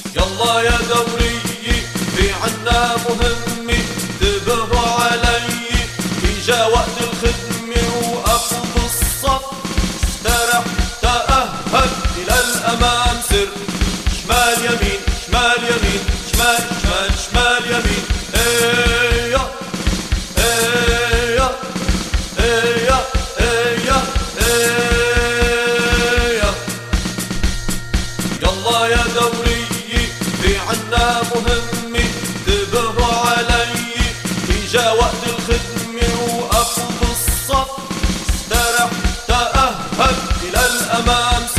يلا يا دوري في عنا مهمة، انتبهوا علي إجا وقت الخدمة وأخذ الصف. استرح تأهب إلى الأمام، سر شمال يمين شمال يمين شمال شمال شمال يمين. ايا ايا ايا ايا ايا. يلا يا دوري في عنا مهمة، انتبهوا علي إجا وقت الخدمة وأخذ الصف. استرح تأهب إلى الأمام.